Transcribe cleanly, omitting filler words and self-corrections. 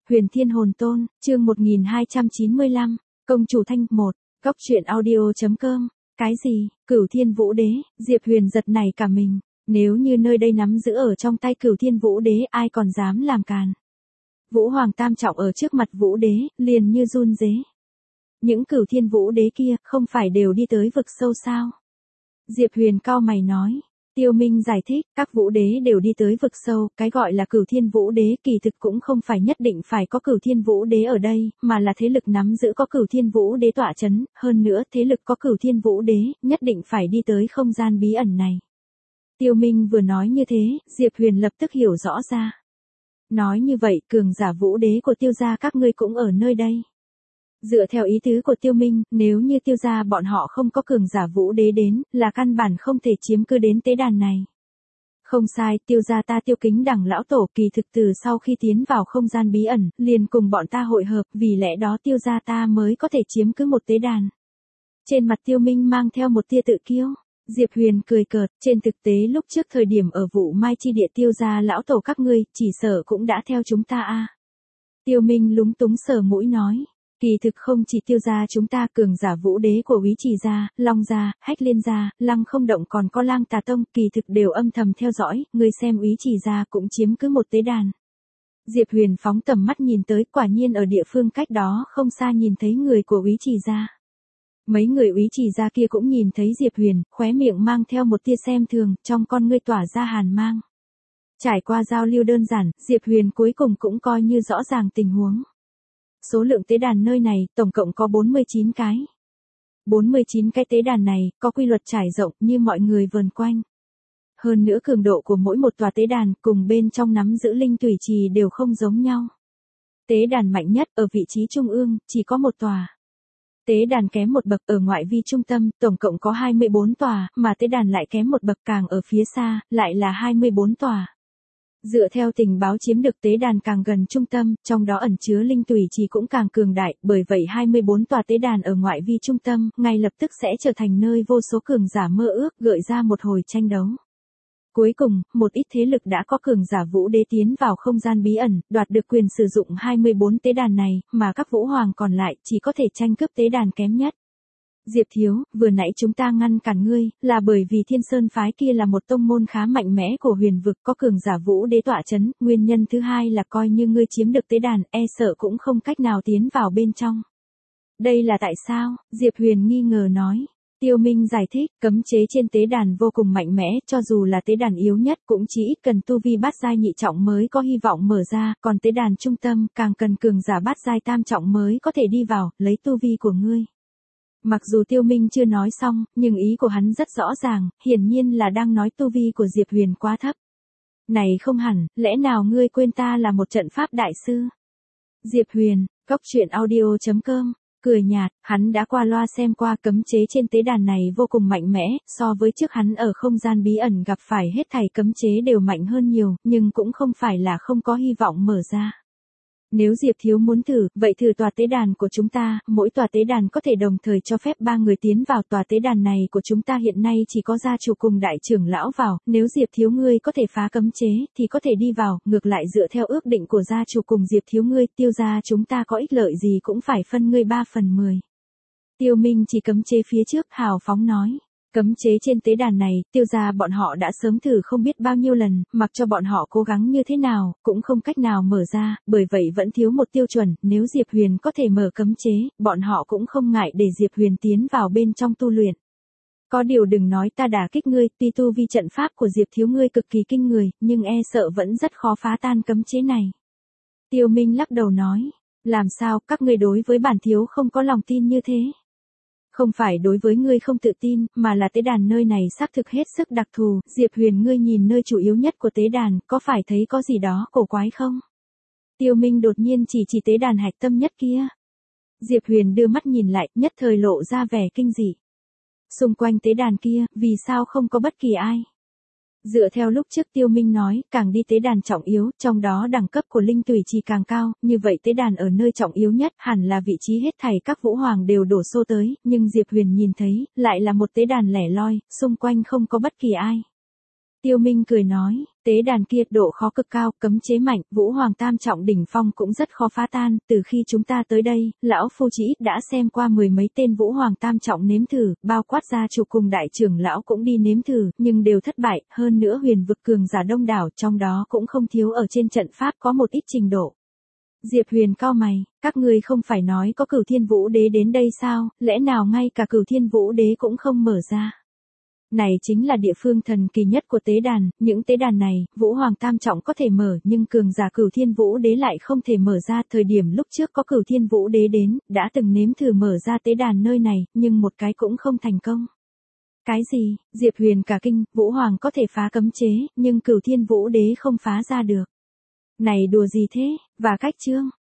Huyền Thiên Hồn Tôn, chương 1295, Công chủ Thanh 1, Cóc truyện audio.com, cái gì, Cửu Thiên Vũ Đế, Diệp Huyền giật nảy cả mình, nếu như nơi đây nắm giữ ở trong tay Cửu Thiên Vũ Đế ai còn dám làm càn. Vũ Hoàng Tam Trọng ở trước mặt Vũ Đế, liền như run rế. Những Cửu Thiên Vũ Đế kia, không phải đều đi tới vực sâu sao? Diệp Huyền cau mày nói. Tiêu Minh giải thích, các vũ đế đều đi tới vực sâu, cái gọi là Cửu Thiên Vũ Đế kỳ thực cũng không phải nhất định phải có Cửu Thiên Vũ Đế ở đây, mà là thế lực nắm giữ có Cửu Thiên Vũ Đế tọa chấn, hơn nữa thế lực có Cửu Thiên Vũ Đế, nhất định phải đi tới không gian bí ẩn này. Tiêu Minh vừa nói như thế, Diệp Huyền lập tức hiểu rõ ra. Nói như vậy, cường giả vũ đế của Tiêu gia các ngươi cũng ở nơi đây. Dựa theo ý tứ của Tiêu Minh, nếu như Tiêu gia bọn họ không có cường giả vũ đế đến, là căn bản không thể chiếm cứ đến tế đàn này. Không sai, Tiêu gia ta Tiêu Kính Đằng lão tổ kỳ thực từ sau khi tiến vào không gian bí ẩn, liền cùng bọn ta hội hợp, vì lẽ đó Tiêu gia ta mới có thể chiếm cứ một tế đàn. Trên mặt Tiêu Minh mang theo một tia tự kiêu. Diệp Huyền cười cợt, trên thực tế lúc trước thời điểm ở Vũ Mai chi địa Tiêu gia lão tổ các ngươi, chỉ sợ cũng đã theo chúng ta a. Tiêu Minh lúng túng sờ mũi nói. Kỳ thực không chỉ Tiêu gia chúng ta, cường giả vũ đế của Úy Trì gia, Long gia, Hách Liên gia, Lăng Không Động còn có Lang Tà Tông, kỳ thực đều âm thầm theo dõi, người xem Úy Trì gia cũng chiếm cứ một tế đàn. Diệp Huyền phóng tầm mắt nhìn tới, quả nhiên ở địa phương cách đó không xa nhìn thấy người của Úy Trì gia. Mấy người Úy Trì gia kia cũng nhìn thấy Diệp Huyền, khóe miệng mang theo một tia xem thường, trong con ngươi tỏa ra hàn mang. Trải qua giao lưu đơn giản, Diệp Huyền cuối cùng cũng coi như rõ ràng tình huống. Số lượng tế đàn nơi này, tổng cộng có 49 cái. 49 cái tế đàn này, có quy luật trải rộng như mọi người vờn quanh. Hơn nữa cường độ của mỗi một tòa tế đàn, cùng bên trong nắm giữ linh tùy trì đều không giống nhau. Tế đàn mạnh nhất, ở vị trí trung ương, chỉ có một tòa. Tế đàn kém một bậc ở ngoại vi trung tâm, tổng cộng có 24 tòa, mà tế đàn lại kém một bậc càng ở phía xa, lại là 24 tòa. Dựa theo tình báo chiếm được tế đàn càng gần trung tâm, trong đó ẩn chứa linh tùy trì cũng càng cường đại, bởi vậy 24 tòa tế đàn ở ngoại vi trung tâm, ngay lập tức sẽ trở thành nơi vô số cường giả mơ ước, gợi ra một hồi tranh đấu. Cuối cùng, một ít thế lực đã có cường giả vũ đế tiến vào không gian bí ẩn, đoạt được quyền sử dụng 24 tế đàn này, mà các vũ hoàng còn lại chỉ có thể tranh cướp tế đàn kém nhất. Diệp Thiếu, vừa nãy chúng ta ngăn cản ngươi, là bởi vì Thiên Sơn phái kia là một tông môn khá mạnh mẽ của huyền vực, có cường giả vũ đế tọa chấn, nguyên nhân thứ hai là coi như ngươi chiếm được tế đàn, e sợ cũng không cách nào tiến vào bên trong. Đây là tại sao? Diệp Huyền nghi ngờ nói. Tiêu Minh giải thích, cấm chế trên tế đàn vô cùng mạnh mẽ, cho dù là tế đàn yếu nhất cũng chỉ ít cần tu vi bát giai nhị trọng mới có hy vọng mở ra, còn tế đàn trung tâm càng cần cường giả bát giai tam trọng mới có thể đi vào, lấy tu vi của ngươi. Mặc dù Tiêu Minh chưa nói xong, nhưng ý của hắn rất rõ ràng, hiển nhiên là đang nói tu vi của Diệp Huyền quá thấp. Này không hẳn, lẽ nào ngươi quên ta là một trận pháp đại sư? Diệp Huyền, Cóc truyện audio.com, cười nhạt, hắn đã qua loa xem qua cấm chế trên tế đàn này vô cùng mạnh mẽ, so với trước hắn ở không gian bí ẩn gặp phải hết thảy cấm chế đều mạnh hơn nhiều, nhưng cũng không phải là không có hy vọng mở ra. Nếu Diệp Thiếu muốn thử, vậy thử tòa tế đàn của chúng ta, mỗi tòa tế đàn có thể đồng thời cho phép 3 người tiến vào. Tòa tế đàn này của chúng ta hiện nay chỉ có gia chủ cùng đại trưởng lão vào, nếu Diệp Thiếu ngươi có thể phá cấm chế, thì có thể đi vào, ngược lại dựa theo ước định của gia chủ cùng Diệp Thiếu ngươi, Tiêu gia chúng ta có ích lợi gì cũng phải phân ngươi 3/10. Tiêu Minh chỉ cấm chế phía trước, hào phóng nói. Cấm chế trên tế đàn này, Tiêu gia bọn họ đã sớm thử không biết bao nhiêu lần, mặc cho bọn họ cố gắng như thế nào, cũng không cách nào mở ra, bởi vậy vẫn thiếu một tiêu chuẩn, nếu Diệp Huyền có thể mở cấm chế, bọn họ cũng không ngại để Diệp Huyền tiến vào bên trong tu luyện. Có điều đừng nói ta đả kích ngươi, tuy tu vi trận pháp của Diệp Thiếu ngươi cực kỳ kinh người, nhưng e sợ vẫn rất khó phá tan cấm chế này. Tiêu Minh lắc đầu nói, làm sao, các ngươi đối với bản thiếu không có lòng tin như thế? Không phải đối với ngươi không tự tin, mà là tế đàn nơi này xác thực hết sức đặc thù, Diệp Huyền ngươi nhìn nơi chủ yếu nhất của tế đàn, có phải thấy có gì đó cổ quái không? Tiêu Minh đột nhiên chỉ tế đàn hạch tâm nhất kia. Diệp Huyền đưa mắt nhìn lại, nhất thời lộ ra vẻ kinh dị. Xung quanh tế đàn kia, vì sao không có bất kỳ ai? Dựa theo lúc trước Tiêu Minh nói, càng đi tế đàn trọng yếu, trong đó đẳng cấp của linh tùy trì càng cao, như vậy tế đàn ở nơi trọng yếu nhất, hẳn là vị trí hết thảy các vũ hoàng đều đổ xô tới, nhưng Diệp Huyền nhìn thấy, lại là một tế đàn lẻ loi, xung quanh không có bất kỳ ai. Tiêu Minh cười nói, tế đàn kia độ khó cực cao, cấm chế mạnh, Vũ Hoàng Tam Trọng đỉnh phong cũng rất khó phá tan, từ khi chúng ta tới đây, lão phu chỉ ít đã xem qua mười mấy tên Vũ Hoàng Tam Trọng nếm thử, bao quát gia chủ cùng đại trưởng lão cũng đi nếm thử, nhưng đều thất bại, hơn nữa huyền vực cường giả đông đảo, trong đó cũng không thiếu ở trên trận pháp có một ít trình độ. Diệp Huyền cau mày, các ngươi không phải nói có Cửu Thiên Vũ Đế đến đây sao, lẽ nào ngay cả Cửu Thiên Vũ Đế cũng không mở ra? Này chính là địa phương thần kỳ nhất của tế đàn, những tế đàn này, Vũ Hoàng Tam Trọng có thể mở nhưng cường giả Cửu Thiên Vũ Đế lại không thể mở ra. Thời điểm lúc trước có Cửu Thiên Vũ Đế đến, đã từng nếm thử mở ra tế đàn nơi này, nhưng một cái cũng không thành công. Cái gì? Diệp Huyền cả kinh, Vũ Hoàng có thể phá cấm chế, nhưng Cửu Thiên Vũ Đế không phá ra được. Này đùa gì thế? Và cách chương